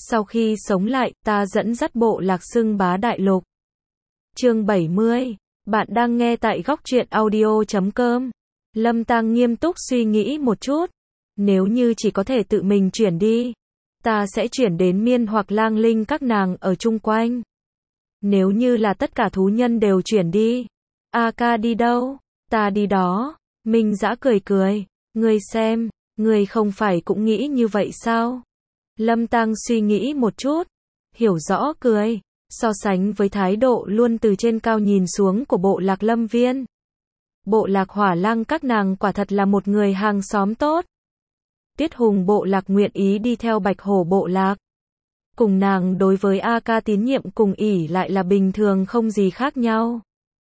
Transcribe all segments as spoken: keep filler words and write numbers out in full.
Sau khi sống lại, ta dẫn dắt bộ lạc xưng bá đại lục. Chương bảy mươi. Bạn đang nghe tại góc truyện audio chấm com. Lâm Tăng nghiêm túc suy nghĩ một chút. Nếu như chỉ có thể tự mình chuyển đi, ta sẽ chuyển đến Miên hoặc Lang Linh các nàng ở chung quanh. Nếu như là tất cả thú nhân đều chuyển đi, A ca đi đâu? Ta đi đó. Minh Dã cười cười. Ngươi xem, ngươi không phải cũng nghĩ như vậy sao? Lâm Tăng suy nghĩ một chút, hiểu rõ cười, so sánh với thái độ luôn từ trên cao nhìn xuống của bộ lạc Lâm Viên. Bộ lạc Hỏa Lang các nàng quả thật là một người hàng xóm tốt. Tiết Hùng bộ lạc nguyện ý đi theo Bạch Hổ bộ lạc. Cùng nàng đối với A ca tín nhiệm cùng ỷ lại là bình thường không gì khác nhau.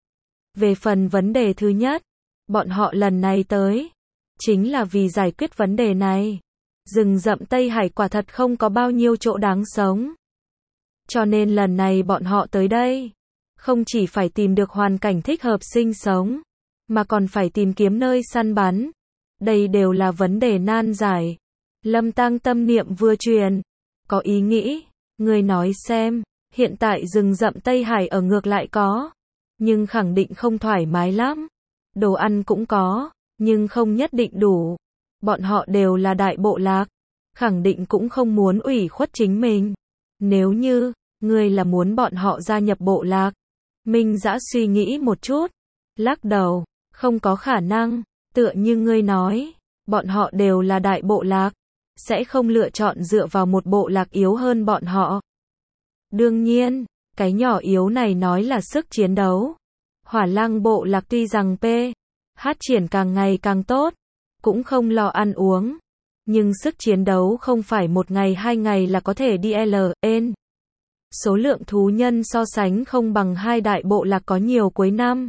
Về phần vấn đề thứ nhất, bọn họ lần này tới, chính là vì giải quyết vấn đề này. Rừng rậm Tây Hải quả thật không có bao nhiêu chỗ đáng sống. Cho nên lần này bọn họ tới đây, không chỉ phải tìm được hoàn cảnh thích hợp sinh sống, mà còn phải tìm kiếm nơi săn bắn. Đây đều là vấn đề nan giải. Lâm Tăng tâm niệm vừa truyền, có ý nghĩ, người nói xem, hiện tại rừng rậm Tây Hải ở ngược lại có, nhưng khẳng định không thoải mái lắm. Đồ ăn cũng có, nhưng không nhất định đủ. Bọn họ đều là đại bộ lạc, khẳng định cũng không muốn ủy khuất chính mình. Nếu như, ngươi là muốn bọn họ gia nhập bộ lạc. Minh Dã suy nghĩ một chút, lắc đầu, không có khả năng, tựa như ngươi nói, bọn họ đều là đại bộ lạc, sẽ không lựa chọn dựa vào một bộ lạc yếu hơn bọn họ. Đương nhiên, cái nhỏ yếu này nói là sức chiến đấu. Hỏa Lang bộ lạc tuy rằng P hát triển càng ngày càng tốt, cũng không lo ăn uống, nhưng sức chiến đấu không phải một ngày hai ngày là có thể đi L N. Số lượng thú nhân so sánh không bằng hai đại bộ lạc có nhiều cuối năm.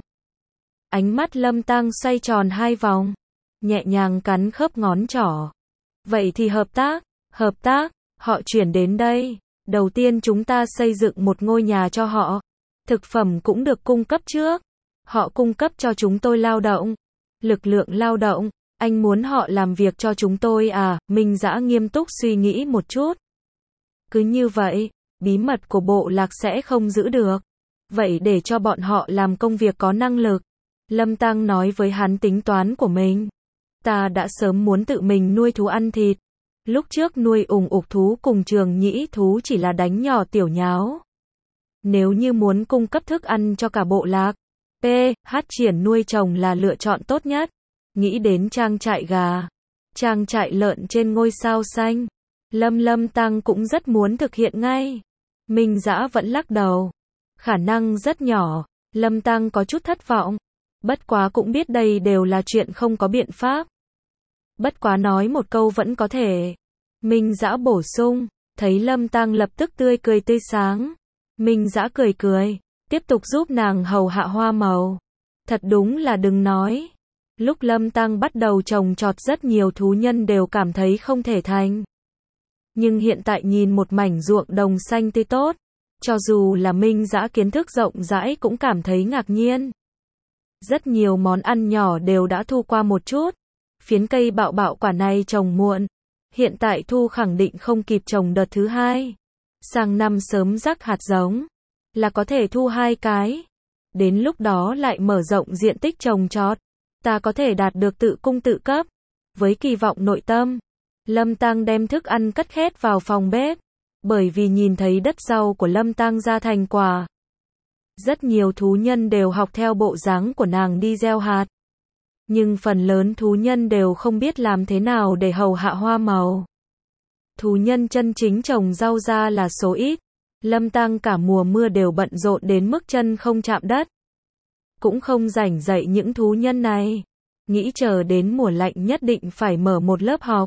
Ánh mắt Lâm Tăng xoay tròn hai vòng, nhẹ nhàng cắn khớp ngón trỏ. Vậy thì hợp tác, hợp tác, họ chuyển đến đây, đầu tiên chúng ta xây dựng một ngôi nhà cho họ. Thực phẩm cũng được cung cấp trước, họ cung cấp cho chúng tôi lao động, lực lượng lao động. Anh muốn họ làm việc cho chúng tôi à? Minh Dã nghiêm túc suy nghĩ một chút. Cứ như vậy, bí mật của bộ lạc sẽ không giữ được. Vậy để cho bọn họ làm công việc có năng lực. Lâm Tăng nói với hắn tính toán của mình. Ta đã sớm muốn tự mình nuôi thú ăn thịt. Lúc trước nuôi ủng ục thú cùng trường nhĩ thú chỉ là đánh nhỏ tiểu nháo. Nếu như muốn cung cấp thức ăn cho cả bộ lạc, P hát triển nuôi trồng là lựa chọn tốt nhất. Nghĩ đến trang trại gà, trang trại lợn trên ngôi sao xanh, Lâm Lâm Tăng cũng rất muốn thực hiện ngay. Minh Dã vẫn lắc đầu. Khả năng rất nhỏ. Lâm Tăng có chút thất vọng. Bất quá cũng biết đây đều là chuyện không có biện pháp. Bất quá nói một câu vẫn có thể. Minh Dã bổ sung. Thấy Lâm Tăng lập tức tươi cười tươi sáng. Minh Dã cười cười, tiếp tục giúp nàng hầu hạ hoa màu. Thật đúng là đừng nói. Lúc Lâm Tăng bắt đầu trồng trọt rất nhiều thú nhân đều cảm thấy không thể thành. Nhưng hiện tại nhìn một mảnh ruộng đồng xanh tươi tốt, cho dù là Minh Dã kiến thức rộng rãi cũng cảm thấy ngạc nhiên. Rất nhiều món ăn nhỏ đều đã thu qua một chút. Phiến cây bạo bạo quả này trồng muộn, hiện tại thu khẳng định không kịp trồng đợt thứ hai. Sang năm sớm rắc hạt giống, là có thể thu hai cái. Đến lúc đó lại mở rộng diện tích trồng trọt. Ta có thể đạt được tự cung tự cấp. Với kỳ vọng nội tâm, Lâm Tăng đem thức ăn cất khét vào phòng bếp. Bởi vì nhìn thấy đất rau của Lâm Tăng ra thành quả. Rất nhiều thú nhân đều học theo bộ dáng của nàng đi gieo hạt. Nhưng phần lớn thú nhân đều không biết làm thế nào để hầu hạ hoa màu. Thú nhân chân chính trồng rau ra là số ít. Lâm Tăng cả mùa mưa đều bận rộn đến mức chân không chạm đất. Cũng không rảnh dạy những thú nhân này. Nghĩ chờ đến mùa lạnh nhất định phải mở một lớp học.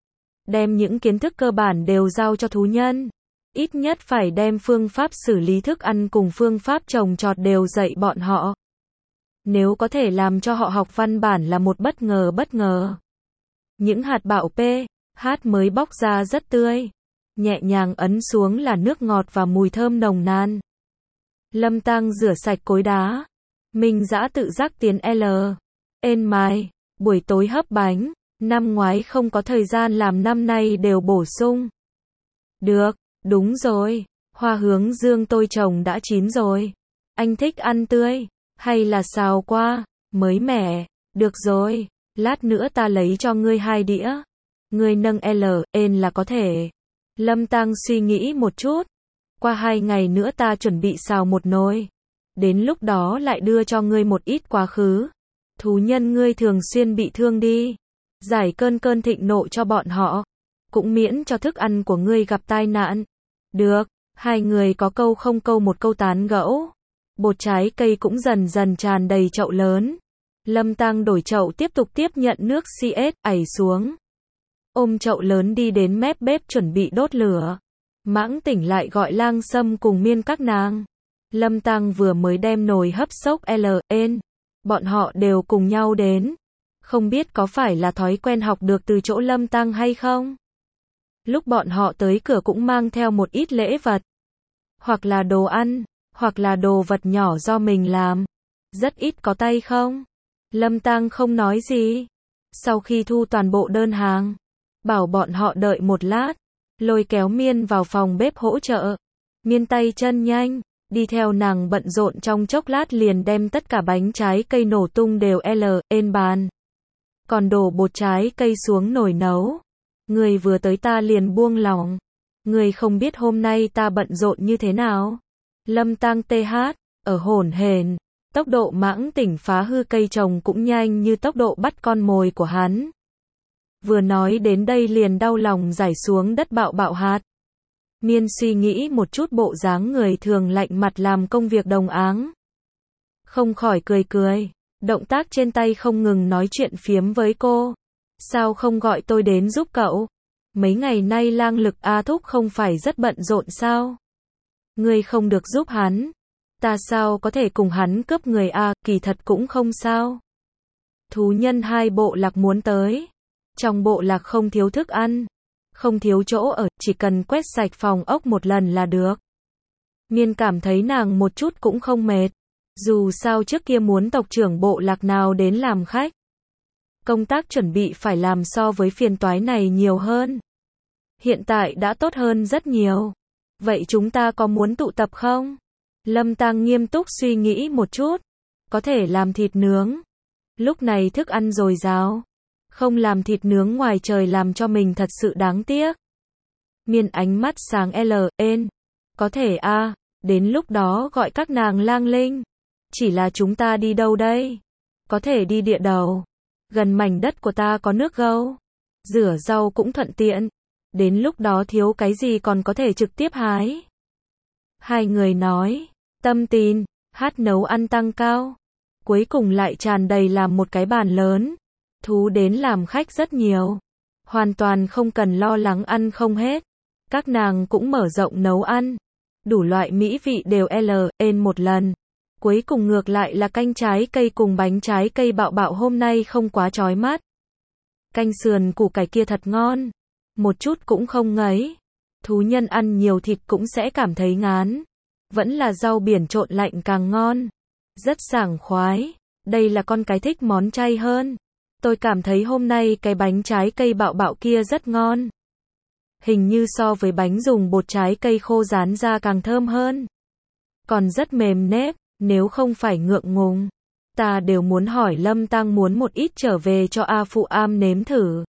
Đem những kiến thức cơ bản đều giao cho thú nhân. Ít nhất phải đem phương pháp xử lý thức ăn cùng phương pháp trồng trọt đều dạy bọn họ. Nếu có thể làm cho họ học văn bản là một bất ngờ bất ngờ. Những hạt bạo P hát mới bóc ra rất tươi. Nhẹ nhàng ấn xuống là nước ngọt và mùi thơm nồng nàn. Lâm Tăng rửa sạch cối đá. Minh Dã tự giác tiến L N mai, buổi tối hấp bánh. Năm ngoái không có thời gian làm năm nay đều bổ sung. Được, Đúng rồi, hoa hướng dương tôi trồng đã chín rồi. Anh thích ăn tươi, hay là xào qua, mới mẻ? Được rồi, lát nữa ta lấy cho ngươi hai đĩa. Ngươi nâng L, N là có thể. Lâm Tăng suy nghĩ một chút. Qua hai ngày nữa ta chuẩn bị xào một nồi. Đến lúc đó lại đưa cho ngươi một ít quá khứ. Thú nhân ngươi thường xuyên bị thương đi. Giải cơn cơn thịnh nộ cho bọn họ. Cũng miễn cho thức ăn của ngươi gặp tai nạn. Được, hai người có câu không câu một câu tán gẫu. Bột trái cây cũng dần dần tràn đầy chậu lớn. Lâm Tăng đổi chậu tiếp tục tiếp nhận nước xê ét, ảy xuống. Ôm chậu lớn đi đến mép bếp chuẩn bị đốt lửa. Mãng Tỉnh lại gọi Lang Sâm cùng Miên các nàng. Lâm Tăng vừa mới đem nồi hấp xốc L, N. Bọn họ đều cùng nhau đến. Không biết có phải là thói quen học được từ chỗ Lâm Tăng hay không? Lúc bọn họ tới cửa cũng mang theo một ít lễ vật. Hoặc là đồ ăn, hoặc là đồ vật nhỏ do mình làm. Rất ít có tay không? Lâm Tăng không nói gì. Sau khi thu toàn bộ đơn hàng, bảo bọn họ đợi một lát, lôi kéo Miên vào phòng bếp hỗ trợ. Miên tay chân nhanh, đi theo nàng bận rộn trong chốc lát liền đem tất cả bánh trái cây nổ tung đều L, N bàn. Còn đổ bột trái cây xuống nồi nấu. Người vừa tới ta liền buông lòng. Người không biết hôm nay ta bận rộn như thế nào. Lâm Tăng tê hát, ở hổn hển. Tốc độ Mãng Tỉnh phá hư cây trồng cũng nhanh như tốc độ bắt con mồi của hắn. Vừa nói đến đây liền đau lòng rải xuống đất bạo bạo hạt. Miên suy nghĩ một chút bộ dáng người thường lạnh mặt làm công việc đồng áng. Không khỏi cười cười, động tác trên tay không ngừng nói chuyện phiếm với cô. Sao không gọi tôi đến giúp cậu? Mấy ngày nay Lang Lực A Thúc không phải rất bận rộn sao? Ngươi không được giúp hắn. Ta sao có thể cùng hắn cướp người A, kỳ thật cũng không sao. Thú nhân hai bộ lạc muốn tới. Trong bộ lạc không thiếu thức ăn, không thiếu chỗ ở, chỉ cần quét sạch phòng ốc một lần là được. Miên cảm thấy nàng một chút cũng không mệt. Dù sao trước kia muốn tộc trưởng bộ lạc nào đến làm khách. Công tác chuẩn bị phải làm so với phiền toái này nhiều hơn. Hiện tại đã tốt hơn rất nhiều. Vậy chúng ta có muốn tụ tập không? Lâm Tăng nghiêm túc suy nghĩ một chút. Có thể làm thịt nướng. Lúc này thức ăn dồi dào. Không làm thịt nướng ngoài trời làm cho mình thật sự đáng tiếc. Miên ánh mắt sáng L, N. Có thể a, à, đến lúc đó gọi các nàng Lang Linh. Chỉ là chúng ta đi đâu đây? Có thể đi địa đầu. Gần mảnh đất của ta có nước gâu. Rửa rau cũng thuận tiện. Đến lúc đó thiếu cái gì còn có thể trực tiếp hái. Hai người nói, tâm tin, hát nấu ăn tăng cao. Cuối cùng lại tràn đầy làm một cái bàn lớn. Thú đến làm khách rất nhiều. Hoàn toàn không cần lo lắng ăn không hết. Các nàng cũng mở rộng nấu ăn. Đủ loại mỹ vị đều L, N một lần. Cuối cùng ngược lại là canh trái cây cùng bánh trái cây bạo bạo hôm nay không quá chói mắt. Canh sườn củ cải kia thật ngon. Một chút cũng không ngấy. Thú nhân ăn nhiều thịt cũng sẽ cảm thấy ngán. Vẫn là rau biển trộn lạnh càng ngon. Rất sảng khoái. Đây là con cái thích món chay hơn. Tôi cảm thấy hôm nay cái bánh trái cây bạo bạo kia rất ngon. Hình như so với bánh dùng bột trái cây khô rán ra càng thơm hơn. Còn rất mềm nếp, nếu không phải ngượng ngùng. Ta đều muốn hỏi Lâm Tăng muốn một ít trở về cho A Phụ Am nếm thử.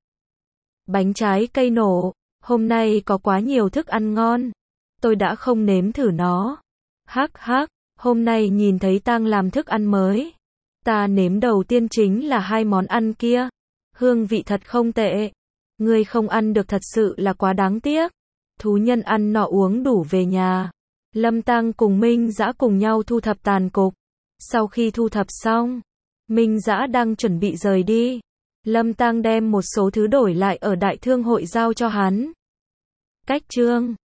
Bánh trái cây nổ, hôm nay có quá nhiều thức ăn ngon. Tôi đã không nếm thử nó. Hắc hắc, hôm nay nhìn thấy Tăng làm thức ăn mới. Ta nếm đầu tiên chính là hai món ăn kia. Hương vị thật không tệ. Ngươi không ăn được thật sự là quá đáng tiếc. Thú nhân ăn nọ uống đủ về nhà. Lâm Tăng cùng Minh Dã cùng nhau thu thập tàn cục. Sau khi thu thập xong, Minh Dã đang chuẩn bị rời đi. Lâm Tăng đem một số thứ đổi lại ở đại thương hội giao cho hắn. Cách chương